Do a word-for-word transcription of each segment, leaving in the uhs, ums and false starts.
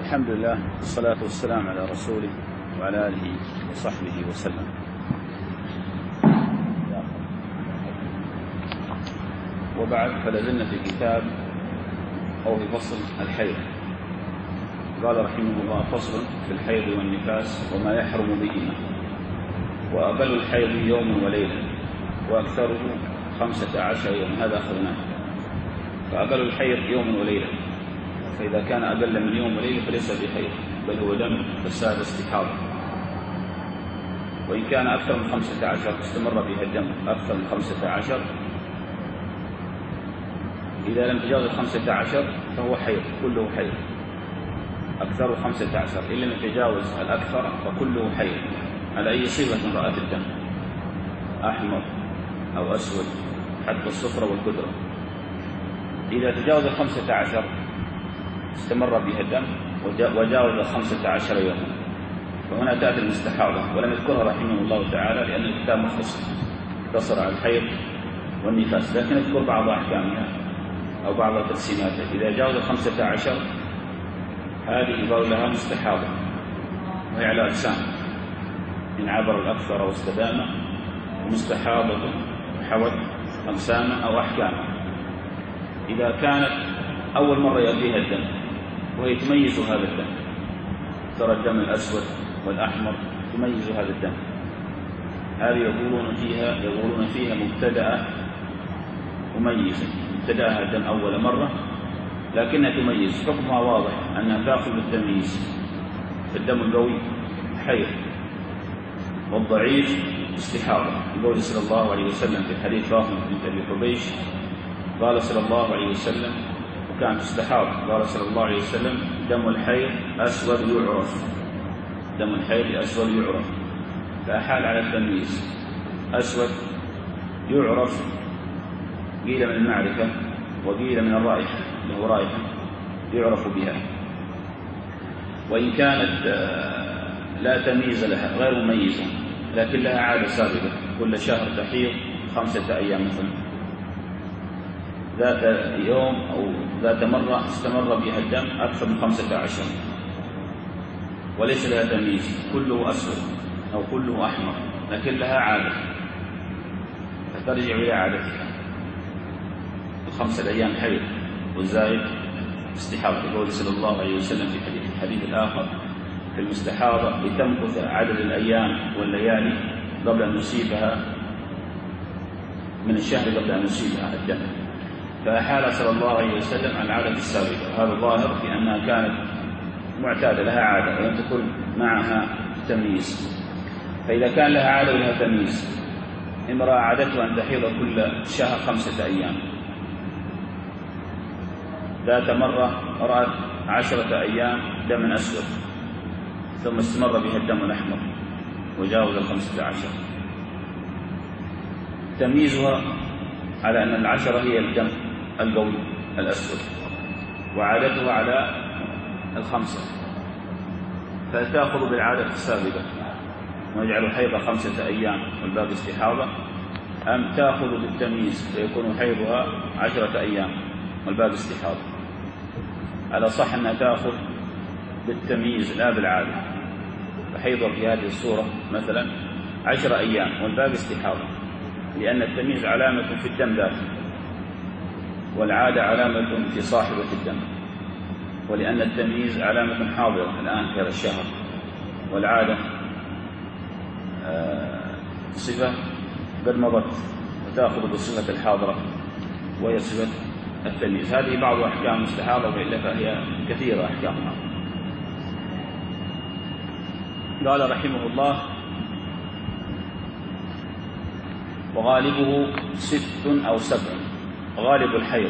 الحمد لله والصلاة والسلام على رسوله وعلى آله وصحبه وسلم. وبعد، فلازلنا في كتاب أو في فصل الحيض. قال رحمه الله: فصل في الحيض والنفاس وما يحرم بهما. وأقل الحيض يوم وليلة، وأكثره خمسة عشر يوم. هذا أخذناه. فأقل الحيض يوم وليلة، فإذا كان أقل من يوم وليلة فليس بحيض، بل هو دم فساد استحاضة. وإن كان أكثر من خمسة عشر استمر بها الدم أكثر من خمسة عشر، إذا لم تجاوز خمسة عشر فهو حيض، كله حيض. أكثر خمسة عشر، إن لم يتجاوز الأكثر فكله حيض على أي صيغة رأت الدم، أحمر أو أسود، حتى الصفرة والكدرة. إذا تجاوز خمسة عشر استمر بها الدم وجاوز خمسة عشر يوما، فهنا تأتي المستحاضة، ولم يذكرها رحمه الله تعالى لأن الكتاب مختصر اقتصر على الحيض والنفاس، لكن يذكر بعض أحكامها أو بعض تقسيماتها. إذا جاوز خمسة عشر هذه يقال لها مستحاضة، وهي على أقسام: إن عبر الأكثر أو استدام، ومستحاضة حوت أقساما أو أحكاما. إذا كانت أول مرة يأتيها الدم وهي تميز هذا الدم، ترى الدم الأسود والأحمر، تميز هذا الدم، هذه يقولون فيها يقولون فيها مبتدأة مميزة. ابتدأها الدم أول مرة لكنها تميز، حكمها واضح أنها تأخذ بالتمييز. فالدم القوي حيض، والضعيف استحاضة. يقول صلى الله عليه وسلم في حديث فاطمة بنت أبي حبيش: قال صلى الله عليه وسلم، وكانت استحاضة، قال صلى الله عليه وسلم: دم الحيض أسود يعرف، دم الحيض أسود يعرف. فأحال على التمييز. أسود يعرف، قيل من المعرفة وقيل من الرائحة، له رائحة يعرف بها. وإن كانت لا تمييز لها، غير مميزة، لكن لها عادة سابقة، كل شهر تحيض خمسة أيام مثلا، ذات يوم أو ذات مرة استمر بها الدم أكثر من خمسة عشر، وليس لها تمييز، كله أسود أو كله أحمر، لكن لها عادة فترجع إلى عادتها. الخمسة أيام حيض والزائد استحاضة. يقول صلى الله عليه وسلم في حديث الحديث الآخر في المستحاضة: لتمكث عدد الأيام والليالي قبل أن نصيبها من الشهر، قبل أن نصيبها الدم. فأحال صلى الله عليه وسلم عن العادة السابقة. هذا ظاهر في أنها كانت معتادة، لها عادة ولم تكن معها تمييز. فإذا كان لها عادة ولها تمييز، امرأة عادتها أن تحيض كل شهر خمسة أيام، ذات مرة رأت عشرة أيام دم أسود، ثم استمر بها الدم الأحمر وجاوز الخمسة عشر. تمييزها على أن العشرة هي الدم القوي الأسود، وعادتها على الخمسة، فتأخذ بالعادة السابقة ويجعل حيض خمسة أيام والباقي استحاضة، أم تأخذ بالتمييز فيكون حيضها عشرة أيام والباقي استحاضة؟ على صح أنها تأخذ بالتمييز لا بالعادة، فحيضها في هذه الصورة مثلا عشرة أيام والباقي استحاضة، لأن التمييز علامة في الدم ذاته، والعادة علامة في صاحبة الدم، ولأن التمييز علامة حاضرة الآن في هذا الشهر، والعادة صفة قد مضت وتأخذ بصفة الحاضرة وهي صفة التمييز. هذه بعض أحكام المستحاضة، وإلا فهي كثيرة أحكامها. قال رحمه الله: وغالبه ست أو سبع. غالب الحيض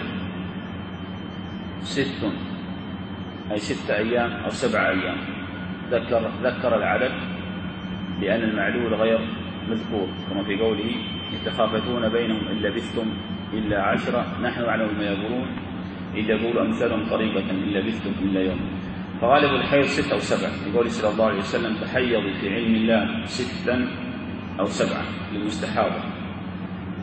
ست، أي ستة أيام أو سبع أيام. ذكر, ذكر العدد لأن المعلول غير مذكور، كما في قوله: يتخافتون بينهم إن لبثتم إلا عشرة نحن أعلم بما يقولون إذ يقول أمثالهم طريقة إن لبثتم إلا يوم. فغالب الحيض ستة أو سبعة. يقول صلى الله عليه وسلم: تحيضوا في علم الله ستا أو سبعة للمستحاضة.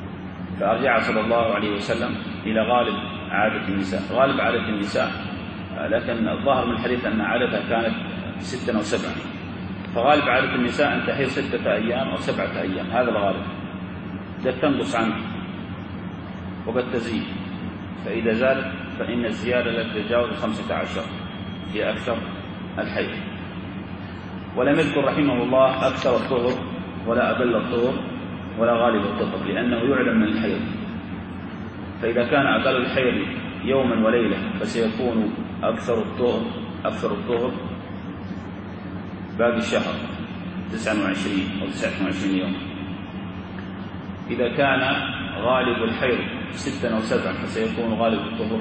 فأرجع صلى الله عليه وسلم إلى غالب عادة النساء. غالب عادة النساء لكن الظاهر من الحديث أن عادتها كانت ستة أو سبعة، فغالب عادة النساء أن تحيض ستة أيام أو سبعة أيام، هذا الغالب. قد تنقص عنه وقد تزيد، فإذا زادت فإن الزيادة لا تتجاوز خمسة عشر هي أكثر الحيض. ولم يذكر رحمه الله أكثر الطهر ولا أقل الطهر ولا غالب الطهر، لأنه يعلم من الحيض، فإذا كان أقل الحيض يوما وليلة فسيكون أكثر الطهر أكثر الطهر باقي الشهر تسعة وعشرين أو تسعة وعشرين يوم. إذا كان غالب الحيض ستة أو سبعة فسيكون غالب الطهر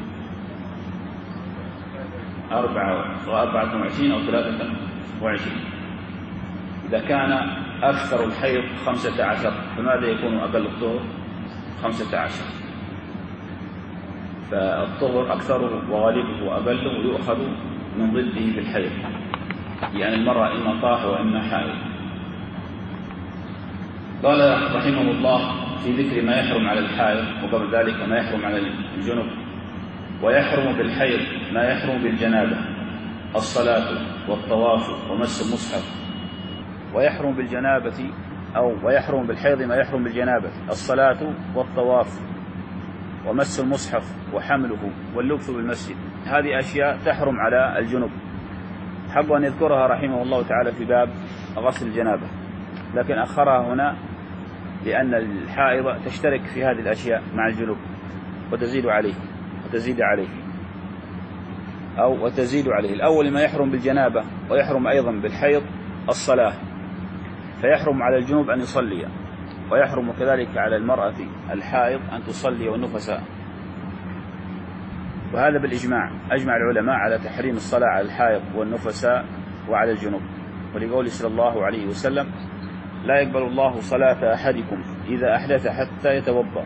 أربعة وعشرين أو ثلاثة وعشرين. إذا كان أكثر الحيض خمسة عشر فماذا يكون أقل الطهر؟ خمسة عشر. فالطهر أكثره وغالبه وأقله يؤخذ من ضده في الحيض، يعني المرأة إما طاهر وإما حائض. قال رحمه الله في ذكر ما يحرم على الحائض، وقبل ذلك ما يحرم على الجنب. ويحرم بالحيض ما يحرم بالجنابة: الصلاة والطواف ومس المصحف. ويحرم بالجنابة أو ويحرم بالحيض ما يحرم بالجنابة: الصلاة والطواف ومس المصحف وحمله واللبث بالمسجد. هذه أشياء تحرم على الجنب، حق أن يذكرها رحمه الله تعالى في باب غسل الجنابة، لكن أخرها هنا لأن الحائض تشترك في هذه الأشياء مع الجنوب وتزيد عليه وتزيد عليه أو وتزيد عليه. الأول ما يحرم بالجنابة، ويحرم أيضا بالحيض الصلاة، فيحرم على الجنوب أن يصلي، ويحرم كذلك على المرأة الحائض أن تصلي والنفساء. وهذا بالإجماع، أجمع العلماء على تحريم الصلاة على الحائض والنفساء وعلى الجنوب، ولقوله صلى الله عليه وسلم: لا يقبل الله صلاة أحدكم إذا أحدث حتى يتوضأ.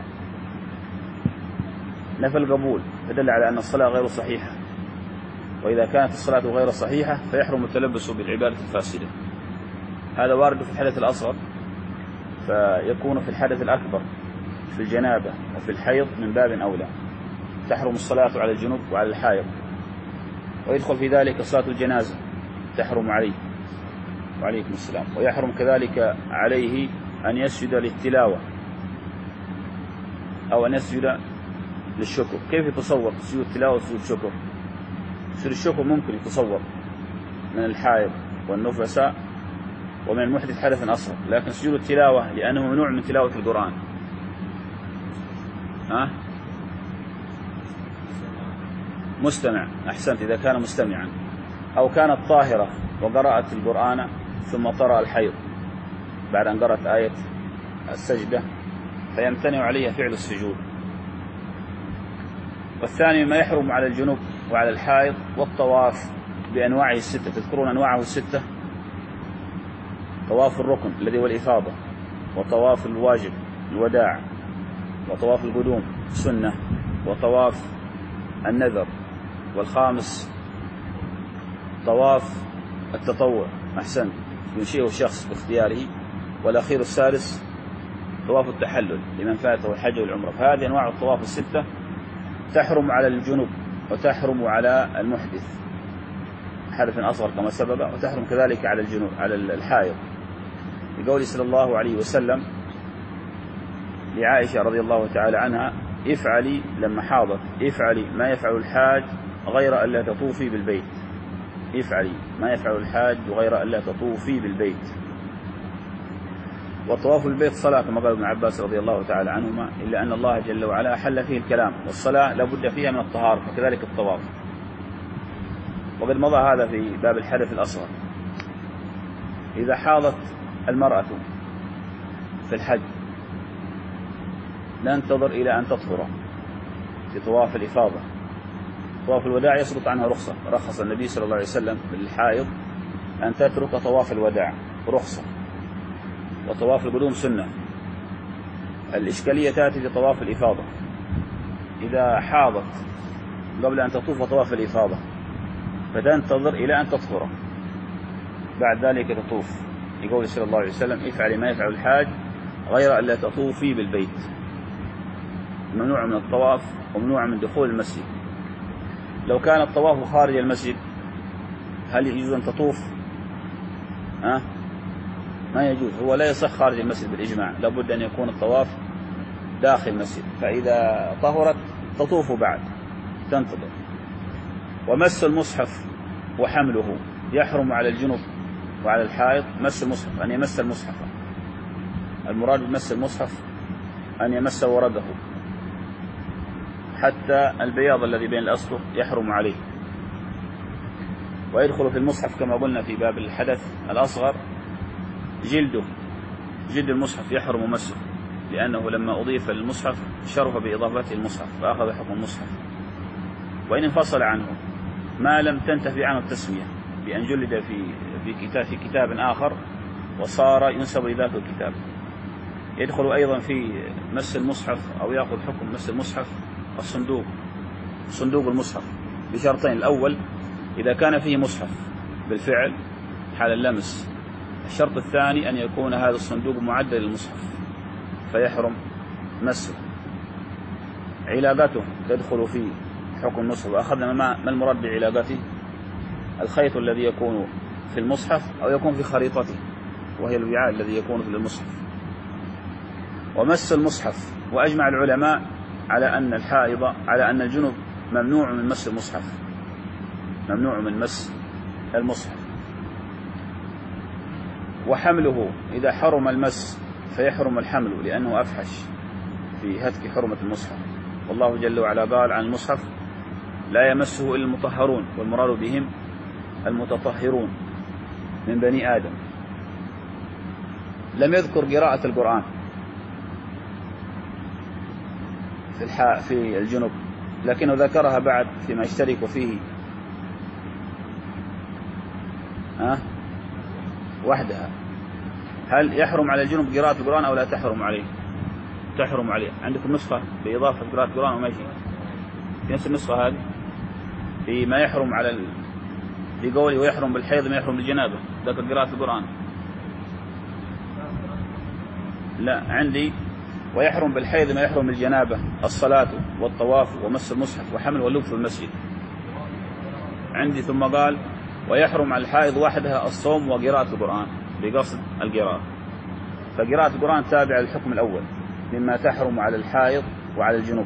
نفى القبول، فدل على أن الصلاة غير صحيحة، وإذا كانت الصلاة غير صحيحة فيحرم التلبس بالعبادة الفاسدة. هذا وارد في الحدث الأصغر، فيكون في الحدث الأكبر في الجنابة وفي الحيض من باب أولى، تحرم الصلاة على الجنوب وعلى الحائض. ويدخل في ذلك صلاة الجنازة تحرم عليه وعليكم السلام. ويحرم كذلك عليه أن يسجد للتلاوة أو أن يسجد للشكر. كيف يتصور سجود التلاوة وسجود الشكر؟ سجود الشكر ممكن يتصور من الحائض والنفساء ومن المحدث حدث أصغر، لكن سجود التلاوة لأنه ممنوع من تلاوة القرآن. ها؟ مستمع، أحسنت، إذا كان مستمعا أو كانت طاهرة وقرأت القرآن ثم طرأ الحيض بعد أن قرأت آية السجدة فيمتنع عليها فعل السجود. والثاني ما يحرم على الجنوب وعلى الحائض: والطواف بأنواعه الستة. تذكرون أنواعه الستة: طواف الركن الذي هو الإفاضة، وطواف الواجب الوداع، وطواف القدوم سنة، وطواف النذر، والخامس طواف التطوع أحسن ينشئه الشخص باختياره، والأخير السادس طواف التحلل لمن فاته الحج والعمرة. فهذه أنواع الطواف الستة تحرم على الجنوب وتحرم على المحدث حدث أصغر كما سبق، وتحرم كذلك على الجنوب على الحائض، بقول صلى الله عليه وسلم لعائشة رضي الله تعالى عنها: افعلي لما حاضت افعلي ما يفعل الحاج غير ألا تطوفي بالبيت. افعلي ما يفعل الحاج غير ألا تطوفي بالبيت. وطواف البيت صلاة كما قال ابن عباس رضي الله تعالى عنهما، إلا أن الله جل وعلا أحل فيه الكلام، والصلاة لابد فيها من الطهارة، فكذلك الطواف. وقد مضى هذا في باب الحدث الأصغر. إذا حاضت المرأة في الحج لا ننتظر إلى أن تطهر في طواف الإفاضة. طواف الوداع يسقط عنها رخصة، رخص النبي صلى الله عليه وسلم للحائض أن تترك طواف الوداع رخصة، وطواف القدوم سنة. الإشكالية تأتي في طواف الإفاضة. إذا حاضت قبل أن تطوف طواف الإفاضة فتنتظر إلى أن تطهر، بعد ذلك تطوف، يقول صلى الله عليه وسلم: افعلي ما يفعل الحاج غير أن لا تطوفي بالبيت. ممنوع من الطواف وممنوع من دخول المسجد. لو كان الطواف خارج المسجد هل يجوز أن تطوف؟ أه؟ ما يجوز، هو لا يصح خارج المسجد بالإجماع، لابد أن يكون الطواف داخل المسجد، فإذا طهرت تطوف بعد تنتظر. ومس المصحف وحمله يحرم على الجنب وعلى الحائض مس المصحف، أن يمس المصحف. المراد بمس المصحف أن يمس ورده، حتى البياض الذي بين الأسطر يحرم عليه. ويدخل في المصحف كما قلنا في باب الحدث الأصغر جلده، جلد المصحف يحرم مسه، لأنه لما أضيف للمصحف شرف بإضافته المصحف فأخذ حكم المصحف. وإن انفصل عنه ما لم تنتفي عنه التسمية بأن جلد في في كتاب في كتاب آخر وصار ينسب لذاك الكتاب. يدخل أيضا في مس المصحف أو يأخذ حكم مس المصحف الصندوق، صندوق المصحف بشرطين: الأول إذا كان فيه مصحف بالفعل حال اللمس، الشرط الثاني أن يكون هذا الصندوق معدل للمصحف فيحرم مسه. علاقته تدخل في حكم المصحف، وأخذنا ما المراد بعلاقته: الخيط الذي يكون في المصحف أو يكون في خريطته، وهي الوعاء الذي يكون في المصحف. ومس المصحف، وأجمع العلماء على أن الحائض على أن الجنب ممنوع من مس المصحف، ممنوع من مس المصحف. وحمله إذا حرم المس فيحرم الحمل، لأنه أفحش في هتك حرمة المصحف. والله جل وعلا قال عن المصحف: لا يمسه إلا المطهرون، والمراد بهم المتطهرون من بني آدم. لم يذكر قراءة القرآن في الحاء في الجنب، لكنه ذكرها بعد فيما يشترك فيه ها وحدها. هل يحرم على الجنب قراءة القرآن أو لا تحرم عليه؟ تحرم عليه. عندكم نسخة بإضافة قراءة القرآن وما يجي في نفس النسخة هذه في ما يحرم على ال... في قوله ويحرم بالحيض ما يحرم بالجنابة، ذكر قراءة القرآن. لا، عندي ويحرم بالحيض ما يحرم بالجنابة: الصلاة والطواف ومس المصحف وحمل واللبس في المسجد. عندي ثم قال ويحرم على الحائض وحدها الصوم وقراءة القرآن بقصد القراءة، فقراءة القرآن تابعة للحكم الأول مما تحرم على الحائض وعلى الجنوب.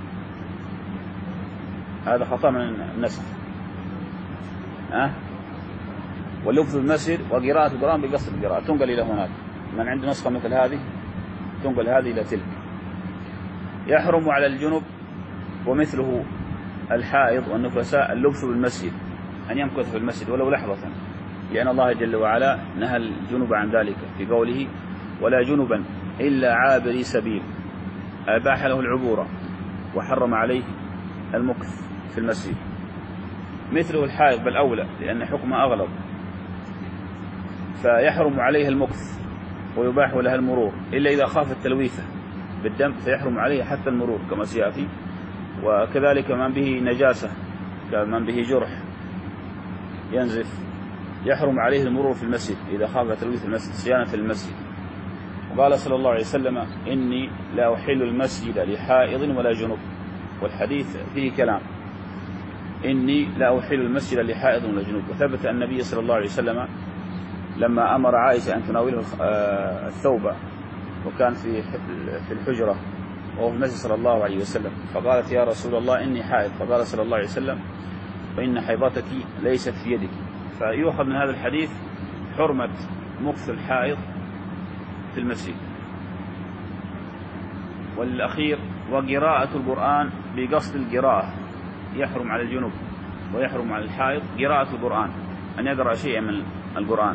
هذا خطأ من النسخ. أه؟ واللبس في المسجد وقراءة القرآن بقصد القراءة تنقل إلى هناك. من عنده نسخة مثل هذه تنقل هذه إلى تلك. يحرم على الجنوب ومثله الحائض والنفساء اللبس بالمسجد، أن يمكث في المسجد ولو لحظة، لأن الله جل وعلا نهى الجنوب عن ذلك في قوله ولا جنبا إلا عابري سبيل، أباح له العبورة وحرم عليه المكث في المسجد. مثله الحائض بل أولى لأن حكمه أغلظ، فيحرم عليها المكث ويباح لها المرور، إلا إذا خاف التلويثة بالدم فيحرم عليه حتى المرور كما سيأتي. وكذلك من به نجاسة كمن به جرح ينزف يحرم عليه المرور في المسجد إذا خاف تلويث المسجد صيانة المسجد. وقال صلى الله عليه وسلم إني لا أحل المسجد لحائض ولا جنوب، والحديث فيه كلام: إني لا أحل المسجد لحائض ولا جنوب. وثبت أن النبي صلى الله عليه وسلم لما أمر عائشة أن تناوله الثوب وكان في في الحجرة وهو في المسجد صلى الله عليه وسلم، فقالت يا رسول الله إني حائض، فقال صلى الله عليه وسلم فإن حيضتك ليست في يدك. فيؤخذ من هذا الحديث حرمة مكث الحائض في المسجد. والأخير وقراءة القرآن بقصد القراءة، يحرم على الجنوب ويحرم على الحائض قراءة القرآن، أن يقرأ شيئا من القرآن.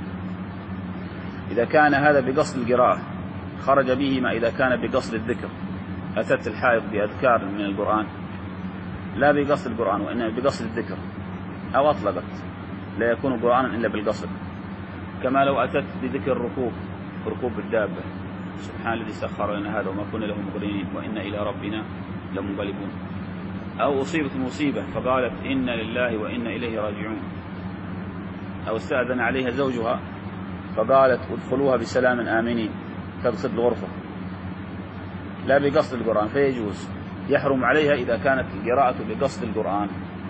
إذا كان هذا بقصد القراءة خرج به ما إذا كان بقصد الذكر، أتت الحائض بأذكار من القرآن لا بقصد القرآن وإنما بقصد الذكر، أو أطلقت لا يكون قرآنا إلا بالقصد، كما لو أتت بذكر الركوب ركوب الدابة: سبحان الذي سخر لنا هذا وما كنا له مقرنين وإنا إلى ربنا لمنقلبون. أو أصيبت مصيبة فقالت إنا لله وإنا إليه راجعون. أو استأذن عليها زوجها فقالت ادخلوها بسلام آمنين، تقصد الغرفة لا بقصد القرآن فيجوز. يحرم عليها إذا كانت القراءة بقصد القرآن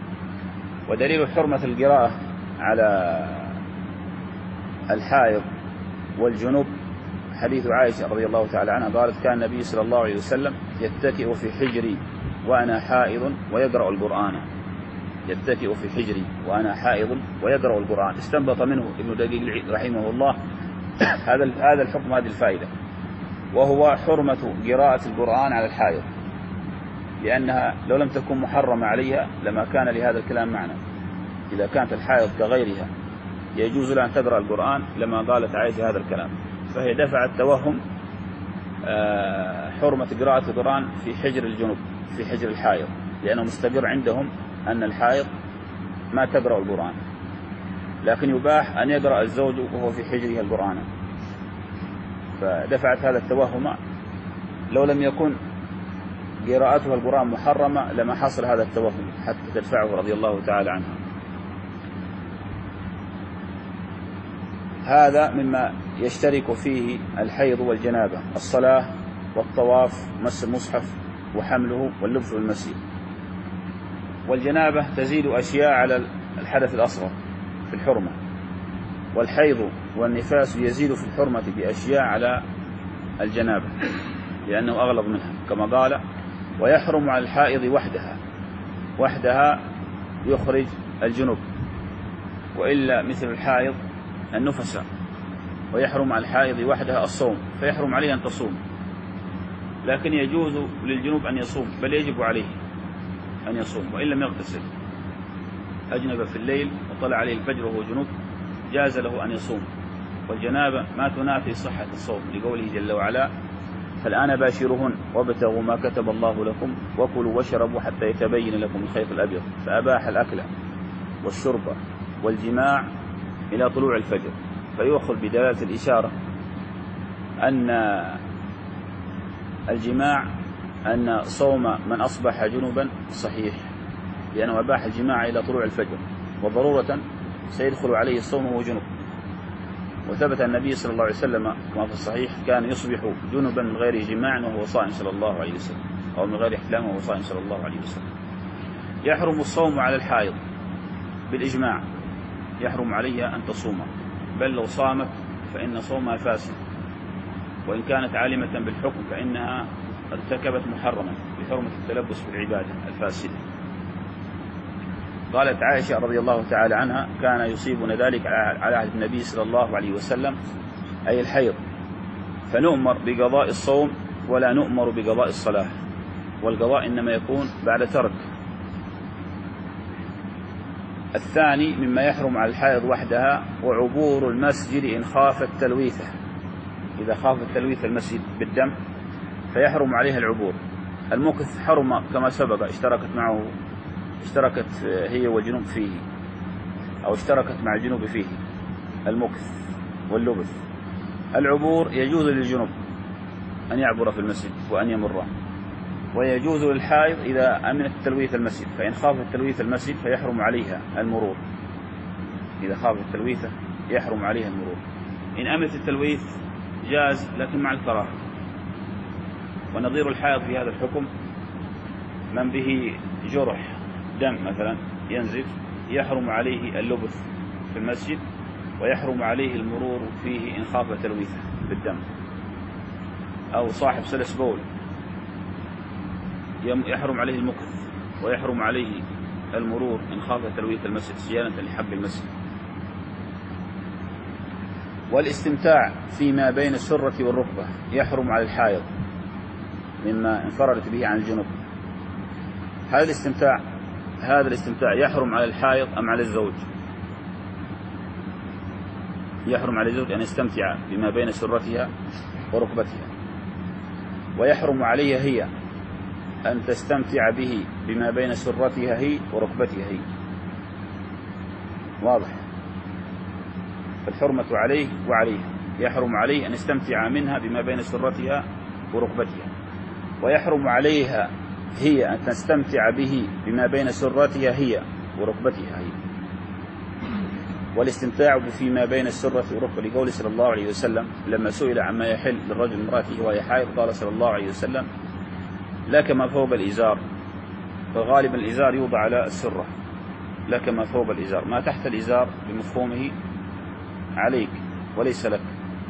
ودليل حرمة القراءة على الحائض والجنوب حديث عائشة رضي الله تعالى عنها قالت: كان النبي صلى الله عليه وسلم يتكئ في حجري وأنا حائض ويقرأ القرآن. يتكئ في حجري وأنا حائض ويقرأ القرآن. استنبط منه ابن دقيق رحمه الله هذا هذا الحكم، هذه الفائدة، وهو حرمة قراءة القرآن على الحائض، لأنها لو لم تكن محرمة عليها لما كان لهذا الكلام معنى. إذا كانت الحائض كغيرها يجوز لها أن تقرأ القرآن لما قالت عائشة هذا الكلام، فهي دفعت توهم حرمة قراءة القرآن في حجر الجنوب، في حجر الحائض، لأنه مستقر عندهم أن الحائض ما تقرأ القرآن، لكن يباح أن يقرأ الزوج وهو في حجره القرآن، فدفعت هذا التوهم. لو لم يكن قراءتها القرآن محرمة لما حصل هذا التوهم حتى تدفعه رضي الله تعالى عنها. هذا مما يشترك فيه الحيض والجنابة: الصلاة والطواف، مس المصحف وحمله واللبس والمسي. والجنابة تزيد أشياء على الحدث الأصغر في الحرمة، والحيض والنفاس يزيد في الحرمة بأشياء على الجنابة لأنه أغلظ منها، كما قال: ويحرم على الحائض وحدها. وحدها يخرج الجنوب، وإلا مثل الحائض النفساء. ويحرم على الحائض وحدها الصوم، فيحرم عليه أن تصوم، لكن يجوز للجنوب أن يصوم، بل يجب عليه أن يصوم وإن لم يغتسل. أجنب في الليل وطلع عليه الفجر وهو جنوب جاز له أن يصوم، والجنابة ما تنافي صحة الصوم، لقوله جل وعلا: فالآن باشرهن وابتغوا ما كتب الله لكم وكلوا واشربوا حتى يتبين لكم الخيط الأبيض. فأباح الأكل والشرب والجماع إلى طلوع الفجر، فيؤخذ بدلالة الإشارة أن الجماع أن صوم من أصبح جنوبا صحيح، لأنه أباح الجماع إلى طلوع الفجر، وضرورة سيدخل عليه الصوم وهو جنوب. وثبت النبي صلى الله عليه وسلم كما في الصحيح كان يصبح جنبا من غير جماع وهو صائم صلى الله عليه وسلم، أو من غير احتلام وهو صائم صلى الله عليه وسلم. يحرم الصوم على الحائض بالإجماع، يحرم عليها أن تصوم، بل لو صامت فإن صومها فاسد، وإن كانت عالمة بالحكم فإنها ارتكبت محرما بحرمة التلبس بالعبادة الفاسدة. قالت عائشة رضي الله تعالى عنها: كان يصيبنا ذلك على عهد النبي صلى الله عليه وسلم، أي الحيض، فنؤمر بقضاء الصوم ولا نؤمر بقضاء الصلاة، والقضاء إنما يكون بعد ترك. الثاني مما يحرم على الحائض وحدها: وعبور المسجد إن خاف التلويثة. إذا خاف التلويث المسجد بالدم فيحرم عليها العبور. المكث حرم كما سبق، اشتركت معه اشتركت هي والجنوب فيه، أو اشتركت مع الجنوب فيه المكث واللبث. العبور يجوز للجنوب أن يعبر في المسجد وأن يمر، ويجوز للحائض إذا أمنت تلويث المسجد، فإن خافت تلويث المسجد فيحرم عليها المرور. إذا خافت التلويث يحرم عليها المرور. إن أمنت التلويث جاز لكن مع الكراهة. ونظير الحائض في هذا الحكم من به جرح دم مثلا ينزف، يحرم عليه اللبث في المسجد، ويحرم عليه المرور فيه إن خاف تلويثه بالدم. أو صاحب سلس بول يحرم عليه المكث، ويحرم عليه المرور إن خاف تلويث المسجد صيانة لحب المسجد. والاستمتاع فيما بين السرة والركبة يحرم على الحائض مما انفردت به عن الجنوب. هذا الاستمتاع هذا الاستمتاع يحرم على الحائض أم على الزوج؟ يحرم على الزوج أن يستمتع بما بين سرتها وركبتها، ويحرم عليها هي أن تستمتع به بما بين سرتها هي وركبتها هي. واضح؟ فالحرمة عليه وعليه. يحرم عليه أن يستمتع منها بما بين سرتها وركبتها، ويحرم عليها هي أن تستمتع به بما بين سرتها هي وركبتها هي. والاستمتاع فيما بين السرة والركبة لقول صلى الله عليه وسلم لما سئل عما يحل للرجل امرأته وهي حائض قال صلى الله عليه وسلم: لا كما فوق الإزار، فغالبا الإزار يوضع على السرة لك ما فوق الإزار، ما تحت الإزار بمفهومه عليك وليس لك.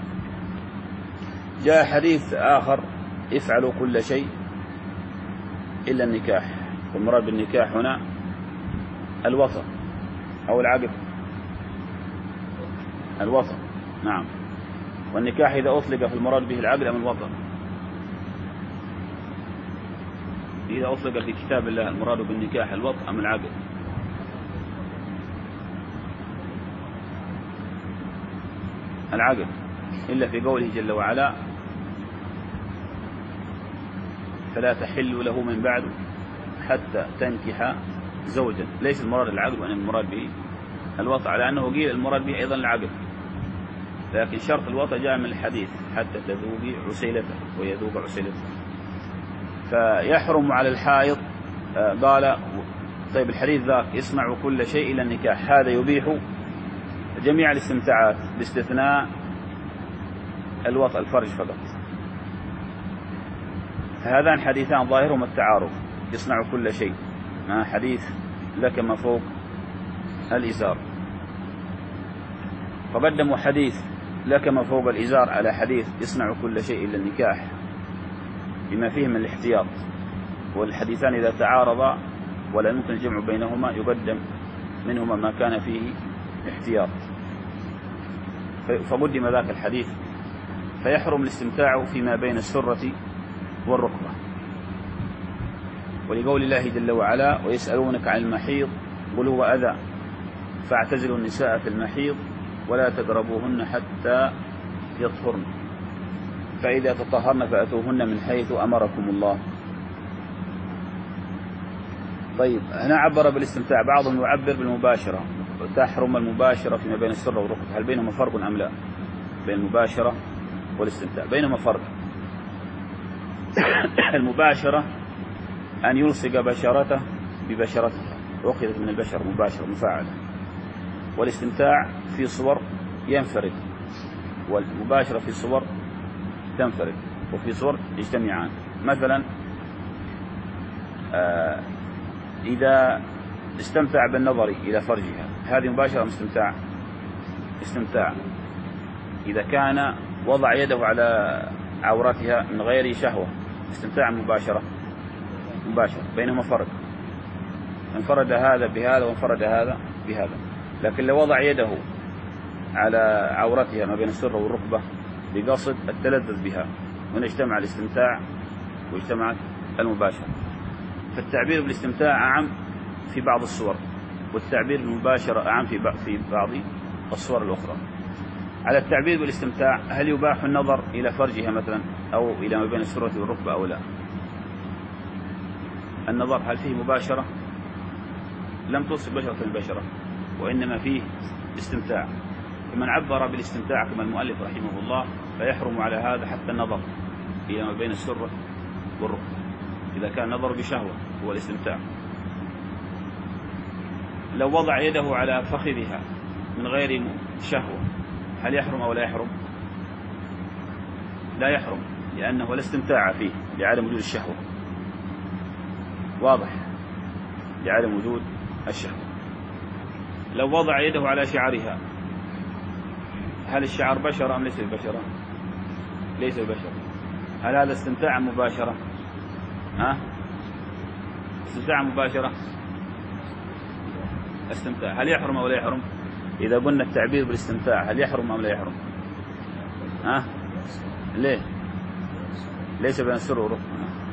جاء حديث آخر افعلوا كل شيء إلا النكاح، والمراد بالنكاح هنا الوطن أو العقد، الوطن نعم. والنكاح إذا أطلق في المراد به العقد أم الوطن؟ إذا أطلق في كتاب الله المراد بالنكاح الوطن أم العقد؟ العقد، إلا في قوله جل وعلا فلا تحل له من بعد حتى تنكح زوجا. ليس المراد العقد وإن المراد به الوطن، على أنه قيل المراد به أيضا العقد، لكن شرط الوطن جاء من الحديث حتى تذوقي عسيلته ويذوق عسيلته. فيحرم على الحائض قال طيب الحديث ذاك يصنع كل شيء إلا النكاح، هذا يبيح جميع الاستمتاعات باستثناء الوطن الفرج فقط. فهذان حديثان ظاهرهما التعارض، يصنع كل شيء مع حديث لك ما فوق الإزار، فقدموا حديث لك ما فوق الإزار على حديث يصنع كل شيء إلا النكاح بما فيه من الاحتياط. والحديثان إذا تعارضا ولا يمكن الجمع بينهما يقدم منهما ما كان فيه احتياط، فقدم ذاك الحديث. فيحرم الاستمتاع فيما بين السرة والركبة، ولقول الله جل وعلا ويسألونك عن المحيض قل هو أذى فاعتزلوا النساء في المحيض ولا تقربوهن حتى يطهرن فإذا تطهرن فأتوهن من حيث أمركم الله. طيب هنا عبر بالاستمتاع، بعضهم يعبر بالمباشرة، تحرم المباشرة فيما بين السرة والركبة. هل بينهما فرق أم لا؟ بين المباشرة والاستمتاع بينهما فرق. المباشرة أن يلصق بشرته ببشرتها، أخذت من البشر مباشرة مفاعلة. والاستمتاع في صور ينفرد، والمباشرة في صور تنفرد، وفي صور يجتمعان. مثلا آه إذا استمتع بالنظر إلى فرجها هذه مباشرة استمتاع استمتاع. إذا كان وضع يده على عورتها من غير شهوة استمتاع مباشرة مباشرة. بينهما فرق، انفرد هذا بهذا وانفرد هذا بهذا. لكن لو وضع يده على عورتها ما بين السرة والركبة بقصد التلذذ بها، هنا اجتمع الاستمتاع واجتمعت المباشرة. فالتعبير بالاستمتاع أعم في بعض الصور، والتعبير بالمباشرة أعم في في بعض الصور الأخرى. على التعبير بالاستمتاع هل يباح النظر إلى فرجها مثلا أو إلى ما بين السرة والركبة أو لا؟ النظر هل فيه مباشرة؟ لم تصب بشرة البشرة، وإنما فيه استمتاع. فمن عبر بالاستمتاع كما المؤلف رحمه الله فيحرم على هذا حتى النظر إلى ما بين السرة والركبة إذا كان نظر بشهوة هو الاستمتاع. لو وضع يده على فخذها من غير شهوة هل يحرم أو لا يحرم؟ لا يحرم، لأنه لا استمتاع فيه لعدم وجود الشهوة. واضح؟ لعدم وجود الشهوة. لو وضع يده على شعرها هل الشعر بشرة أم ليس بشرة؟ ليس بشرة. هل هذا استمتاع مباشرة؟ ها؟ استمتاع مباشرة؟ استمتاع. هل يحرم أو لا يحرم؟ إذا قلنا التعبير بالاستمتاع هل يحرم أم لا يحرم؟ ها؟ ليه؟ ليس بين السر والركبة.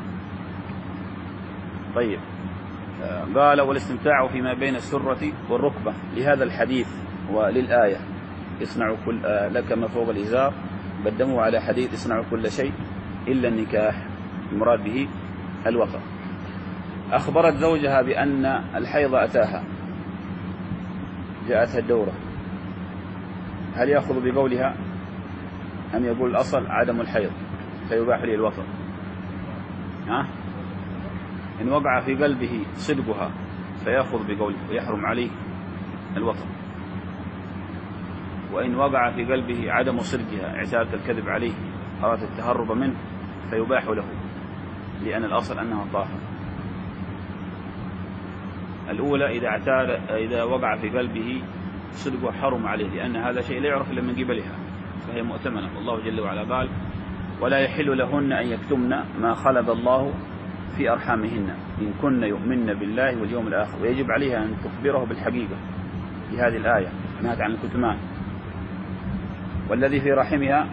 طيب قال والاستمتاع فيما بين السرة والركبة لهذا الحديث وللآية اصنعوا كل آه لك ما فوق الإزار، قدموا على حديث اصنعوا كل شيء إلا النكاح، المراد به الوطن. أخبرت زوجها بأن الحيض أتاها، جاءتها الدورة، هل يأخذ بقولها أم يقول الأصل عدم الحيض فيباح لي الوطن؟ ها؟ إن وقع في قلبه صدقها فيأخذ بقوله ويحرم عليه الوطن، وإن وقع في قلبه عدم صدقها اعتادة الكذب عليه أراد التهرب منه فيباح له، لأن الأصل أنها طاهرة. الأولى إذا اعتاد إذا وقع في قلبه صدق حرم عليه، لأن هذا شيء لا يعرف إلا من قبلها، فهي مؤتمنة. والله جل وعلا قال: ولا يحل لهن أن يكتمن ما خلق الله في أرحامهن إن كن يؤمن بالله واليوم الآخر، ويجب عليها أن تخبره بالحقيقة في هذه الآية، نهت عن الكتمان. والذي في رحمها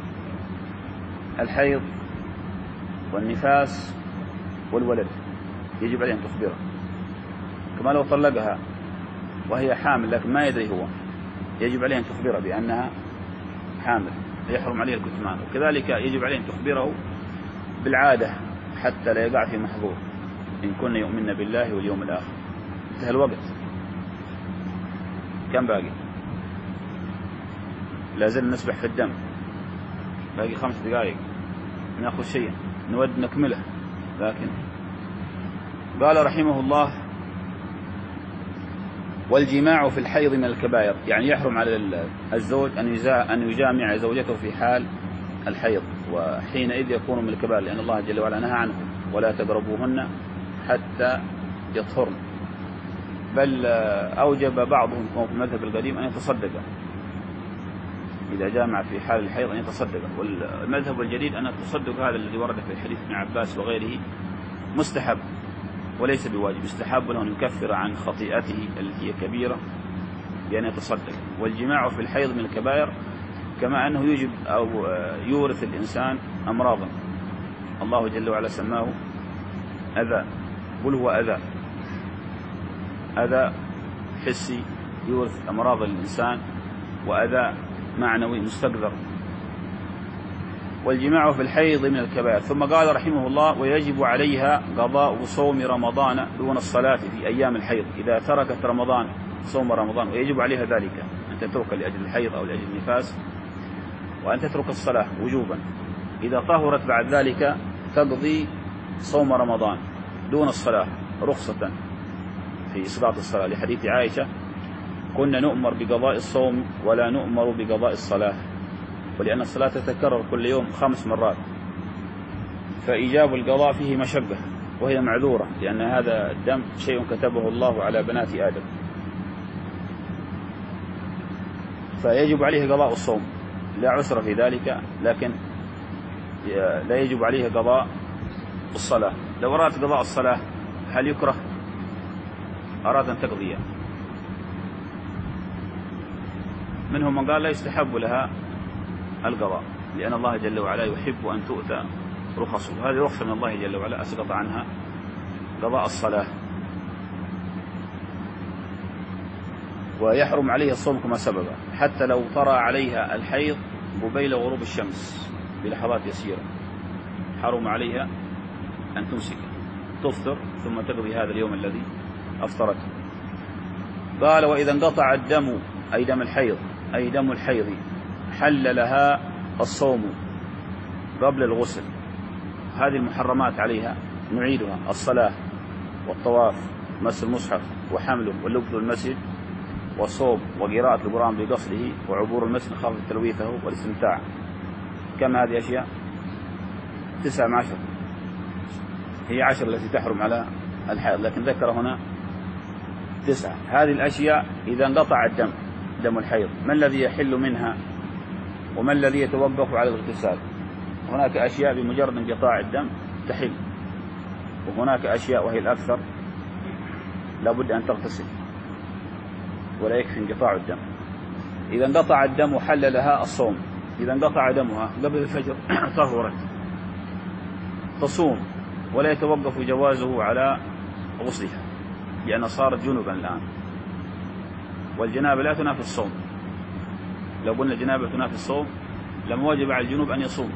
الحيض والنفاس والولد يجب عليها أن تخبره، كما لو طلقها وهي حامل لكن ما يدري هو، يجب عليها أن تخبره بأنها حامل، يحرم عليها الكتمان. وكذلك يجب عليها أن تخبره بالعادة حتى لا يقع في محظور، إن كن يؤمن بالله واليوم الآخر. انتهى الوقت. كم باقي؟ لازل نسبح في الدم، باقي خمس دقائق، نأخذ شيء نود نكمله. لكن قال رحمه الله: والجماع في الحيض من الكبائر، يعني يحرم على الزوج أن يجامع زوجته في حال الحيض، وحينئذ يكون من الكبائر، لأن الله جل وعلا نهى عنه: ولا تقربوهن حتى يطهرن. بل أوجب بعضهم في المذهب القديم أن يتصدق إذا جامع في حال الحيض، أن يتصدق. والمذهب الجديد أن التصدق هذا الذي ورد في حديث ابن عباس وغيره مستحب وليس بواجب، يستحب له أن يكفر عن خطيئته التي هي كبيرة بأن يتصدق. والجماع في الحيض من الكبائر، كما أنه يجب أو يورث الإنسان أمراضا الله جل وعلا سماه أذى. قل هو أذى، أذى حسي يورث أمراض الإنسان، وأذى معنوي مستقذر. والجماع في الحيض من الكبائر. ثم قال رحمه الله: ويجب عليها قضاء صوم رمضان دون الصلاة في أيام الحيض إذا تركت رمضان، صوم رمضان، ويجب عليها ذلك، أن تترك لأجل الحيض أو لأجل النفاس، وأن تترك الصلاة وجوبا. إذا طهرت بعد ذلك تقضي صوم رمضان دون الصلاة رخصة في إسقاط الصلاة، لحديث عائشة: كنا نؤمر بقضاء الصوم ولا نؤمر بقضاء الصلاة. ولأن الصلاة تتكرر كل يوم خمس مرات، فإيجاب القضاء فيه مشقة، وهي معذورة، لأن هذا الدم شيء كتبه الله على بنات آدم، فيجب عليه قضاء الصوم، لا عسر في ذلك. لكن لا يجب عليه قضاء الصلاة. لو أرادت قضاء الصلاة هل يكره؟ أراد أن تقضيها. منهم من قال لا يستحب لها القضاء، لأن الله جل وعلا يحب أن تؤتى رخصه. هذه رخصة من الله جل وعلا أسقط عنها قضاء الصلاة. ويحرم عليها الصوم كما سبب، حتى لو طرأ عليها الحيض قبيل غروب الشمس بلحظات يسيرة، حرم عليها أن تمسك، تفطر ثم تقضي هذا اليوم الذي أفطرته. قال: وإذا انقطع الدم، أي دم الحيض، أي دم الحيض، حل لها الصوم قبل الغسل. هذه المحرمات عليها نعيدها: الصلاة والطواف، مس المصحف وحمله واللبث المسجد، والصوم وقراءة القرآن بقصده، وعبور المسجد خافض تلويثه، والاستمتاع. كم هذه أشياء؟ تسعة عشر. هي عشر التي تحرم على الحيض، لكن ذكر هنا تسعة. هذه الأشياء إذا انقطع الدم، دم الحيض، ما الذي يحل منها وما الذي يتوقف على الاغتسال؟ هناك أشياء بمجرد انقطاع الدم تحل، وهناك أشياء وهي الأكثر لابد أن تغتسل ولا يكفي انقطاع الدم. إذا انقطع الدم حل لها الصوم. إذا انقطع دمها قبل الفجر طهرت، تصوم ولا يتوقف جوازه على غسلها، لأن صارت جنبا الآن، والجنابة لا تنافي الصوم. لو قلنا الجنابة تنافي الصوم لما وجب على الجنوب أن يصوم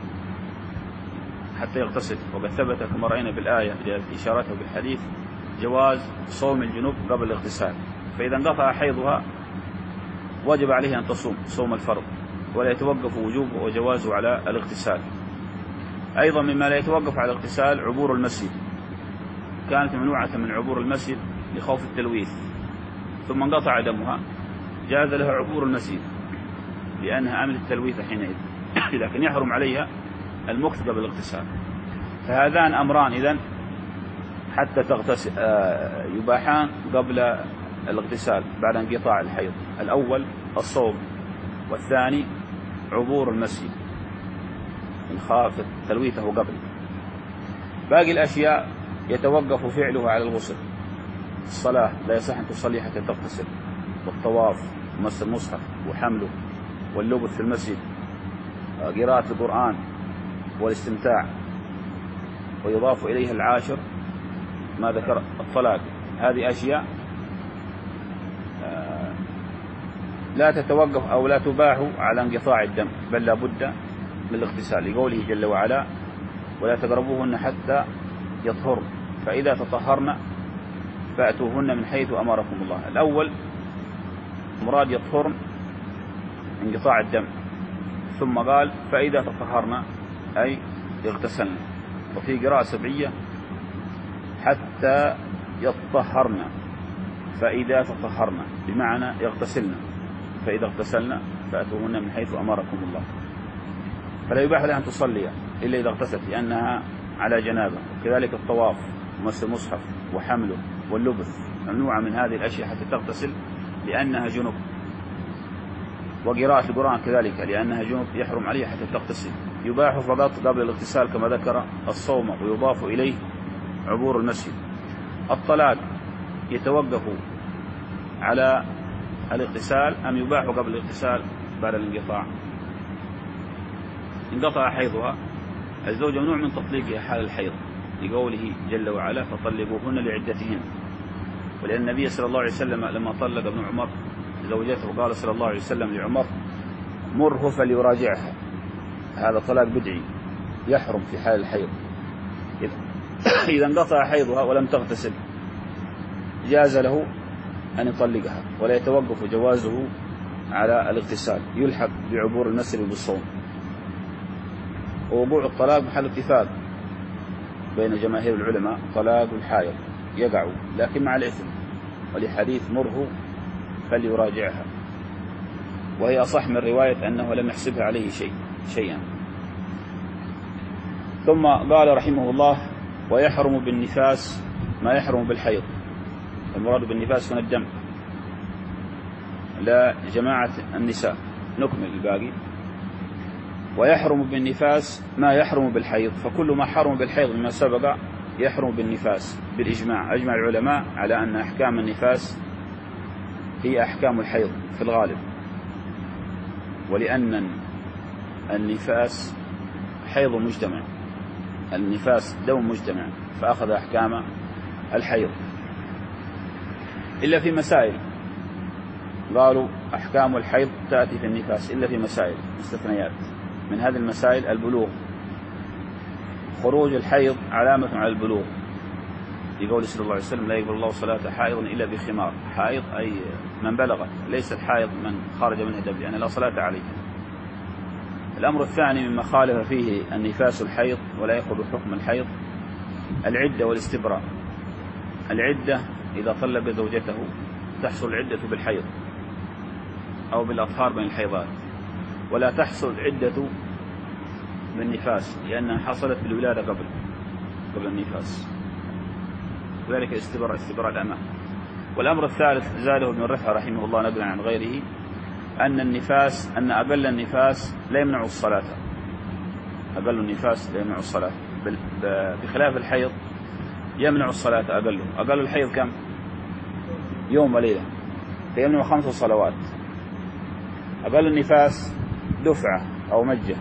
حتى يغتسل. وقد ثبت كما رأينا بالآية إشارته بالحديث جواز صوم الجنوب قبل الاغتسال. فإذا انقطع حيضها وجب عليه أن تصوم صوم الفرض، ولا يتوقف وجوبه وجوازه على الاغتسال. أيضا مما لا يتوقف على الاغتسال عبور المسجد، كانت ممنوعة من عبور المسجد لخوف التلويث، ثم انقطع دمها جاز لها عبور المسجد لأنها أمن التلويث حينئذ، لكن يحرم عليها المكث قبل الاغتسال. فهذان أمران إذن حتى تغتسل يباحان قبل الاغتسال بعد انقطاع الحيض. الأول الصوم، والثاني عبور المسجد إن خاف تلويته قبل. باقي الأشياء يتوقف فعله على الغسل. الصلاة لا يصح أن تصلي حتى تغتسل، والطواف ومس المصحف وحمله، واللبث في المسجد، قراءة القرآن والاستمتاع. ويضاف إليها العاشر ما ذكر الطلاق. هذه أشياء لا تتوقف أو لا تباح على انقطاع الدم، بل لا بد من الاغتسال، لقوله جل وعلا: ولا تقربوهن حتى يطهرن فإذا تطهرن فأتوهن من حيث أمركم الله. الأول مراد يطهرن انقطاع الدم، ثم قال فإذا تطهرن أي يغتسلن. وفي قراءة سبعية حتى يطهرن فإذا تطهرن، بمعنى يغتسلن، فإذا اغتسلن فأتوهن من حيث أمركم الله. فلا يباح لها أن تصلي إلا إذا اغتسلت لأنها على جنابة. وكذلك الطواف ومس المصحف وحمله واللبث ممنوعة من هذه الأشياء حتى تغتسل لأنها جنب. وقراءة القرآن كذلك لأنها جنب يحرم عليها حتى تغتسل. يباح فقط قبل الاغتسال كما ذكر الصوم، ويضاف إليه عبور المسجد. الطلاق يتوقف على الاغتسال أم يباح قبل الاغتسال بعد الانقطاع؟ انقطع حيضها الزوجة ممنوع من تطليقها حال الحيض، لقوله جل وعلا: فطلقوهن لعدتهن. ولأن النبي صلى الله عليه وسلم لما طلق ابن عمر زوجته قال صلى الله عليه وسلم لعمر: مره فليراجعها. هذا طلاق بدعي يحرم في حال الحيض. إذا انقطع حيضها ولم تغتسل جاز له أن يطلقها، ولا يتوقف جوازه على الاغتسال، يلحق بعبور المسجد بالصوم. ووقوع الطلاق محل اتفاق بين جماهير العلماء، طلاق الحائض يقع لكن مع الإثم، ولحديث مره فليراجعها، وهي أصح من رواية أنه لم يحسبها عليه شيء شيئا. ثم قال رحمه الله: ويحرم بالنفاس ما يحرم بالحيض. المراد بالنفاس هنا الدم، لا جماعة النساء. نكمل الباقي. ويحرم بالنفاس ما يحرم بالحيض، فكل ما حرم بالحيض مما سبق يحرم بالنفاس بالإجماع. أجمع العلماء على أن أحكام النفاس هي أحكام الحيض في الغالب، ولأن النفاس حيض مجتمع، النفاس دم مجتمع، فأخذ أحكام الحيض، إلا في مسائل قالوا أحكام الحيض تأتي في النفاس إلا في مسائل مستثنيات. من هذه المسائل البلوغ، خروج الحيض علامة على البلوغ، يقول صلى الله عليه وسلم: لا يقبل الله صلاة حائض إلا بخمار. حائض أي من بلغت، ليس الحائض من خرج منه دم، لأن لا صلاة عليه. الأمر الثاني مما خالف فيه النفاس الحيض ولا يأخذ حكم الحيض العدة والاستبراء. العدة إذا طلق زوجته تحصل العدة بالحيض أو بالأطهار بين الحيضات، ولا تحصل عدة بالنفاس لأنها حصلت بالولادة قبل قبل النفاس، وذلك استبراء استبراء الأمان. والأمر الثالث زاده ابن رفعة رحمه الله نقلا عن غيره أن النفاس أن أقل النفاس لا يمنع الصلاة، أقل النفاس لا يمنع الصلاة، بخلاف الحيض يمنع الصلاة أقله. أقل الحيض كم؟ يوم وليلة، فيمنع خمس صلوات. أقل النفاس دفعة أو مجة،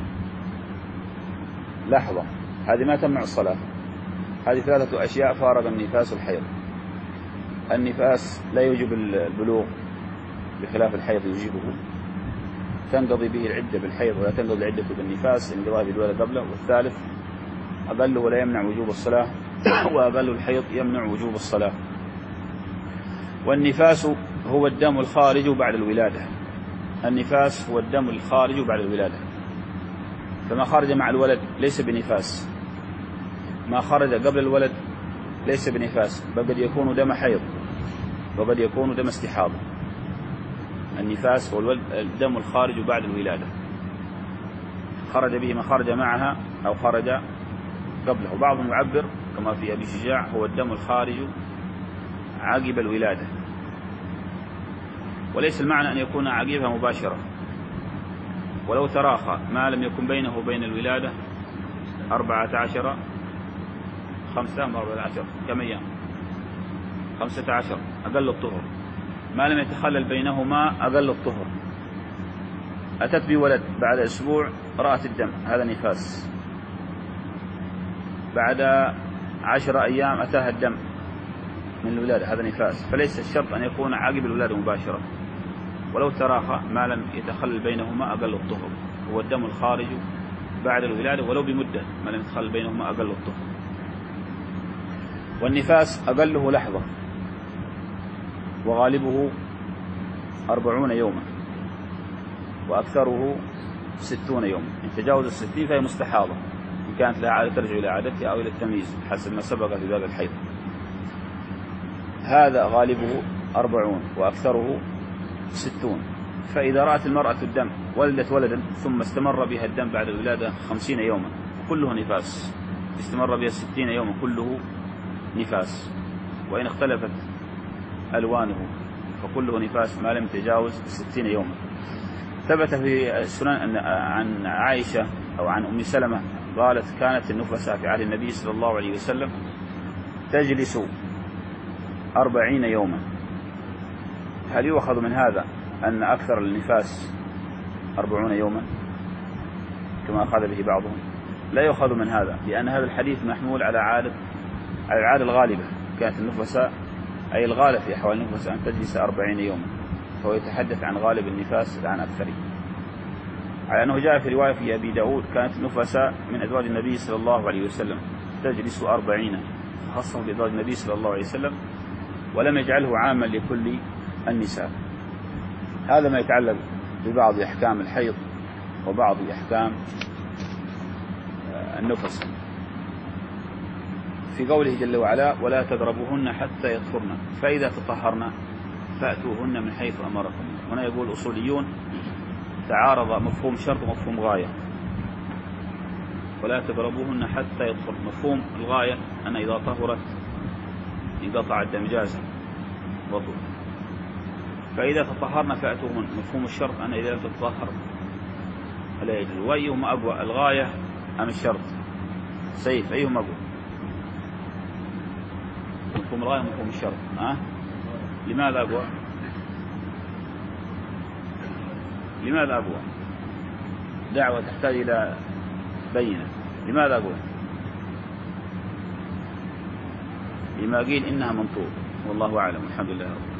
لحظة، هذه ما تمنع الصلاة. هذه ثلاثة أشياء فارق النفاس الحيض. النفاس لا يوجب البلوغ بخلاف الحيض يوجبه، تنقضي به العدة بالحيض ولا تنقضي العدة بالنفاس انقضاء بالولادة قبله. والثالث أقله لا يمنع وجوب الصلاة، وأقل الحيض يمنع وجوب الصلاة. والنفاس هو الدم الخارج بعد الولادة، النفاس هو الدم الخارج بعد الولادة، فما خرج مع الولد ليس بنفاس، ما خرج قبل الولد ليس بنفاس، بل قد يكون دم حيض وقد يكون دم استحاضة. النفاس هو الدم الخارج بعد الولادة، خرج به ما خرج معها أو خرج قبله. بعضهم يعبر كما في أبي شجاع هو الدم الخارج عقب الولادة، وليس المعنى أن يكون عقبها مباشرة، ولو تراخى ما لم يكن بينه وبين الولادة أربعة عشر خمسة أربعة عشر كم أيام خمسة عشر أقل الطهر، ما لم يتخلل بينهما أقل الطهر. أتت بولد بعد أسبوع رأت الدم، هذا نفاس. بعد عشر أيام أتاها الدم من الولادة، هذا نفاس. فليس الشرط أن يكون عقب الولادة مباشرة، ولو تراخى ما لم يتخلل بينهما أقل الطهر، هو الدم الخارج بعد الولادة ولو بمدة ما لم يتخلل بينهما أقل الطهر. والنفاس أقله لحظة وغالبه أربعون يوما وأكثره ستون يوما. إن تجاوز الستين فهي مستحاضة، إن كانت لها عادة ترجع إلى عادتها أو إلى التمييز حسب ما سبق في باب الحيض. هذا غالبه أربعون وأكثره ستون. فإذا رأت المرأة الدم ولدت ولدا ثم استمر بها الدم بعد الولادة خمسين يوما كله نفاس، استمر بها ستين يوما كله نفاس، وإن اختلفت ألوانه فكله نفاس ما لم تجاوز ستين يوما. ثبت في السنن عن عائشة أو عن أم سلمة قالت كانت النفساء في عهد النبي صلى الله عليه وسلم تجلس أربعين يوما. هل يؤخذ من هذا أن أكثر النفاس أربعون يوما كما أخذ به بعضهم؟ لا يؤخذ من هذا، لأن هذا الحديث محمول على عادة على العادة الغالبة، كانت النفساء أي الغالب في أحوال النفساء أن تجلس أربعين يوما، فهو يتحدث عن غالب النفاس عن أكثره. على أنه جاء في رواية في أبي داود كانت النفساء من أزواج النبي صلى الله عليه وسلم تجلس أربعين، خاصة بأزواج النبي صلى الله عليه وسلم، ولم يجعله عاما لكل النساء. هذا ما يتعلق ببعض أحكام الحيض وبعض أحكام النفس. في قوله جل وعلا ولا تضربوهن حتى يطهرن فإذا تطهرن فأتوهن من حيث أمركم. هنا يقول الأصوليون تعارض مفهوم شرط ومفهوم غاية. ولا تضربوهن حتى يطهرن، مفهوم الغاية أن إذا طهرت انقطع الدم جازا وضوء، فإذا تطهرن فأتوهن مفهوم الشرط أن إذا لم تتطهر فلا يجوز. وأيهما أقوى، الغاية أم الشرط؟ سيف أيهما أقوى؟ مفهوم الغاية مفهوم الشرط. ها؟ لماذا أقوى؟ لماذا أقوى؟ دعوة تحتاج إلى بينة. لماذا أقوى؟ لما قيل إنها منطوق، والله أعلم. الحمد لله.